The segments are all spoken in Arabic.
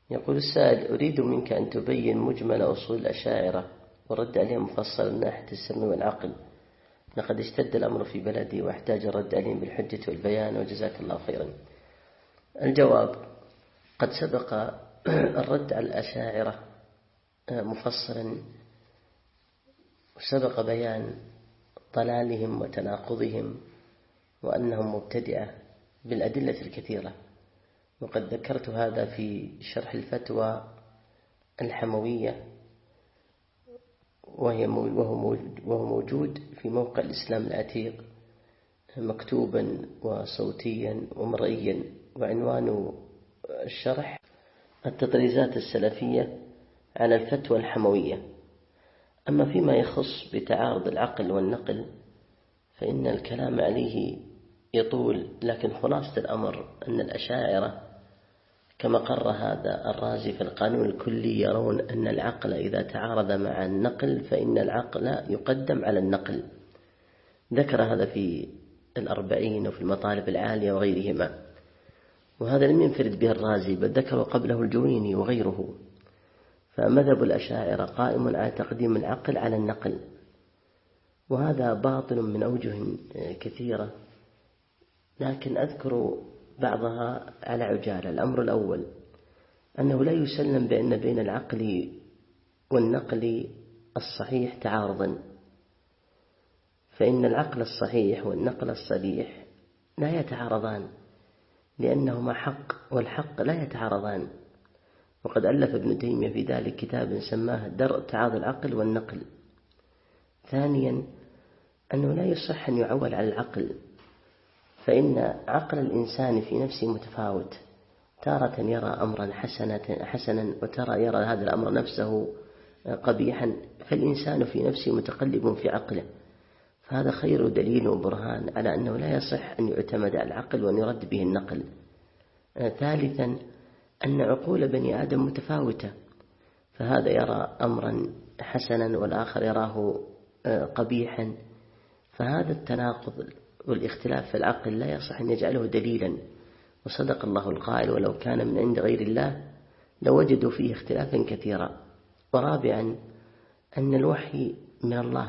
يقول السائل: أريد منك أن تبين مجمل أصول الأشاعرة والرد عليهم مفصلا من ناحية السمع والعقل، لقد اشتد الأمر في بلدي واحتاج الرد عليهم بالحجة والبيان، وجزاك الله خيرا. الجواب: قد سبق الرد على الأشاعرة مفصلا، وسبق بيان ضلالهم وتناقضهم وأنهم مبتدعة بالأدلة الكثيرة، وقد ذكرت هذا في شرح الفتوى الحموية، وهو موجود في موقع الإسلام العتيق مكتوبا وصوتيا ومرئيا، وعنوان الشرح: التطريزات السلفية على الفتوى الحموية. أما فيما يخص بتعارض العقل والنقل فإن الكلام عليه يطول، لكن خلاصة الأمر أن الأشاعرة كما قرر هذا الرازي في القانون الكلي يرون أن العقل إذا تعارض مع النقل فإن العقل يقدم على النقل. ذكر هذا في الأربعين وفي المطالب العالية وغيرهما، وهذا لم ينفرد به الرازي بل ذكره قبله الجويني وغيره. فمذهب الأشاعرة قائم على تقديم العقل على النقل، وهذا باطل من أوجه كثيرة، لكن أذكر بعضها على عجالة. الأمر الأول أنه لا يسلم بأن بين العقل والنقل الصحيح تعارضا، فإن العقل الصحيح والنقل الصريح لا يتعارضان، لأنهما حق والحق لا يتعارضان. وقد ألف ابن تيمية في ذلك كتاب سماه درء تعارض العقل والنقل. ثانيا أنه لا يصح أن يعول على العقل، فإن عقل الإنسان في نفسه متفاوت، تارة يرى أمرا حسنا وترى يرى هذا الأمر نفسه قبيحا، فالإنسان في نفسه متقلب في عقله، فهذا خير دليل وبرهان على أنه لا يصح أن يعتمد على العقل وأن يرد به النقل. ثالثا أن عقول بني آدم متفاوتة، فهذا يرى أمرا حسنا والآخر يراه قبيحا، فهذا التناقض والاختلاف في العقل لا يصح أن يجعله دليلا. وصدق الله القائل: ولو كان من عند غير الله لوجدوا فيه اختلافا كثيرا. ورابعا أن الوحي من الله،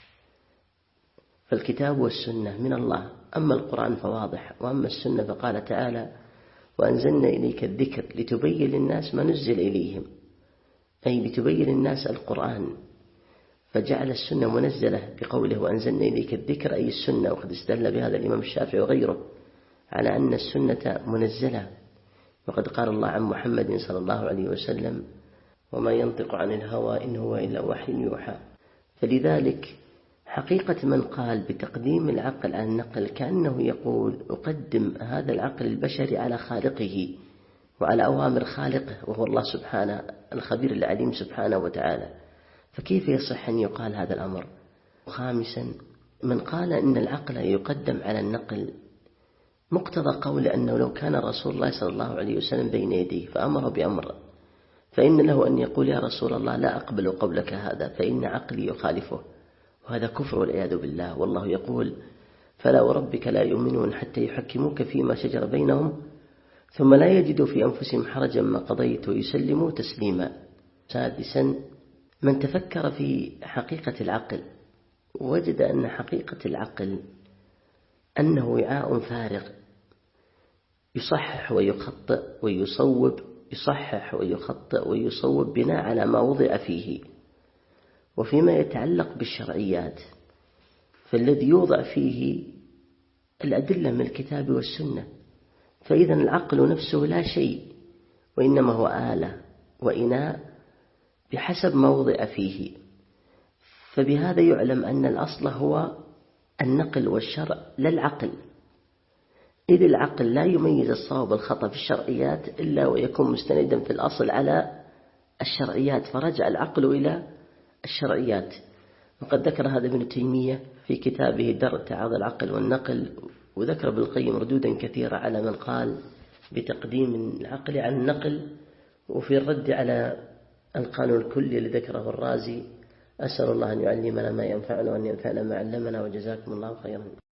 فالكتاب والسنة من الله، أما القرآن فواضح، وأما السنة فقال تعالى: وأنزلنا إليك الذكر لتبين للناس ما نزل إليهم، أي لتبين الناس القرآن، فجعل السنة منزلة بقوله وأنزلنا إليك الذكر أي السنة. وقد استدل بهذا الإمام الشافعي وغيره على أن السنة منزلة، وقد قال الله عن محمد صلى الله عليه وسلم: وما ينطق عن الهوى إن هو إلا وحي يوحى. فلذلك حقيقة من قال بتقديم العقل على النقل كأنه يقول: أقدم هذا العقل البشري على خالقه وعلى أوامر خالقه، وهو الله سبحانه الخبير العليم سبحانه وتعالى، فكيف يصح أن يقال هذا الأمر؟ خامسا من قال إن العقل يقدم على النقل مقتضى قول أنه لو كان رسول الله صلى الله عليه وسلم بين يديه فأمر بأمر فإن له أن يقول: يا رسول الله لا أقبل قولك هذا فإن عقلي يخالفه، وهذا كفر والعياذ بالله. والله يقول: فلا وربك لا يؤمنون حتى يحكموك فيما شجر بينهم ثم لا يجدوا في أنفسهم حرجا ما قضيت ويسلموا تسليما. سادسا من تفكر في حقيقة العقل وجد أن حقيقة العقل أنه وعاء فارغ يصحح ويخطئ ويصوب، يصحح ويخطئ ويصوب بناء على ما وضع فيه. وفيما يتعلق بالشرعيات فالذي يوضع فيه الأدلة من الكتاب والسنة، فإذا العقل نفسه لا شيء، وإنما هو آلة وإناء بحسب ما وضع فيه. فبهذا يعلم أن الأصل هو النقل والشرع لا العقل، إذ العقل لا يميز الصواب والخطأ في الشرعيات إلا ويكون مستندا في الأصل على الشرعيات، فرجع العقل إلى الشرعيات. وقد ذكر هذا ابن تيمية في كتابه درء تعارض العقل والنقل، وذكر ابن القيم ردودا كثيرة على من قال بتقديم العقل على النقل، وفي الرد على القانون الكلي الذي ذكره الرازي. أسأل الله أن يعلمنا ما ينفعنا وأن ينفعنا ما علمنا، وجزاكم الله خيرا.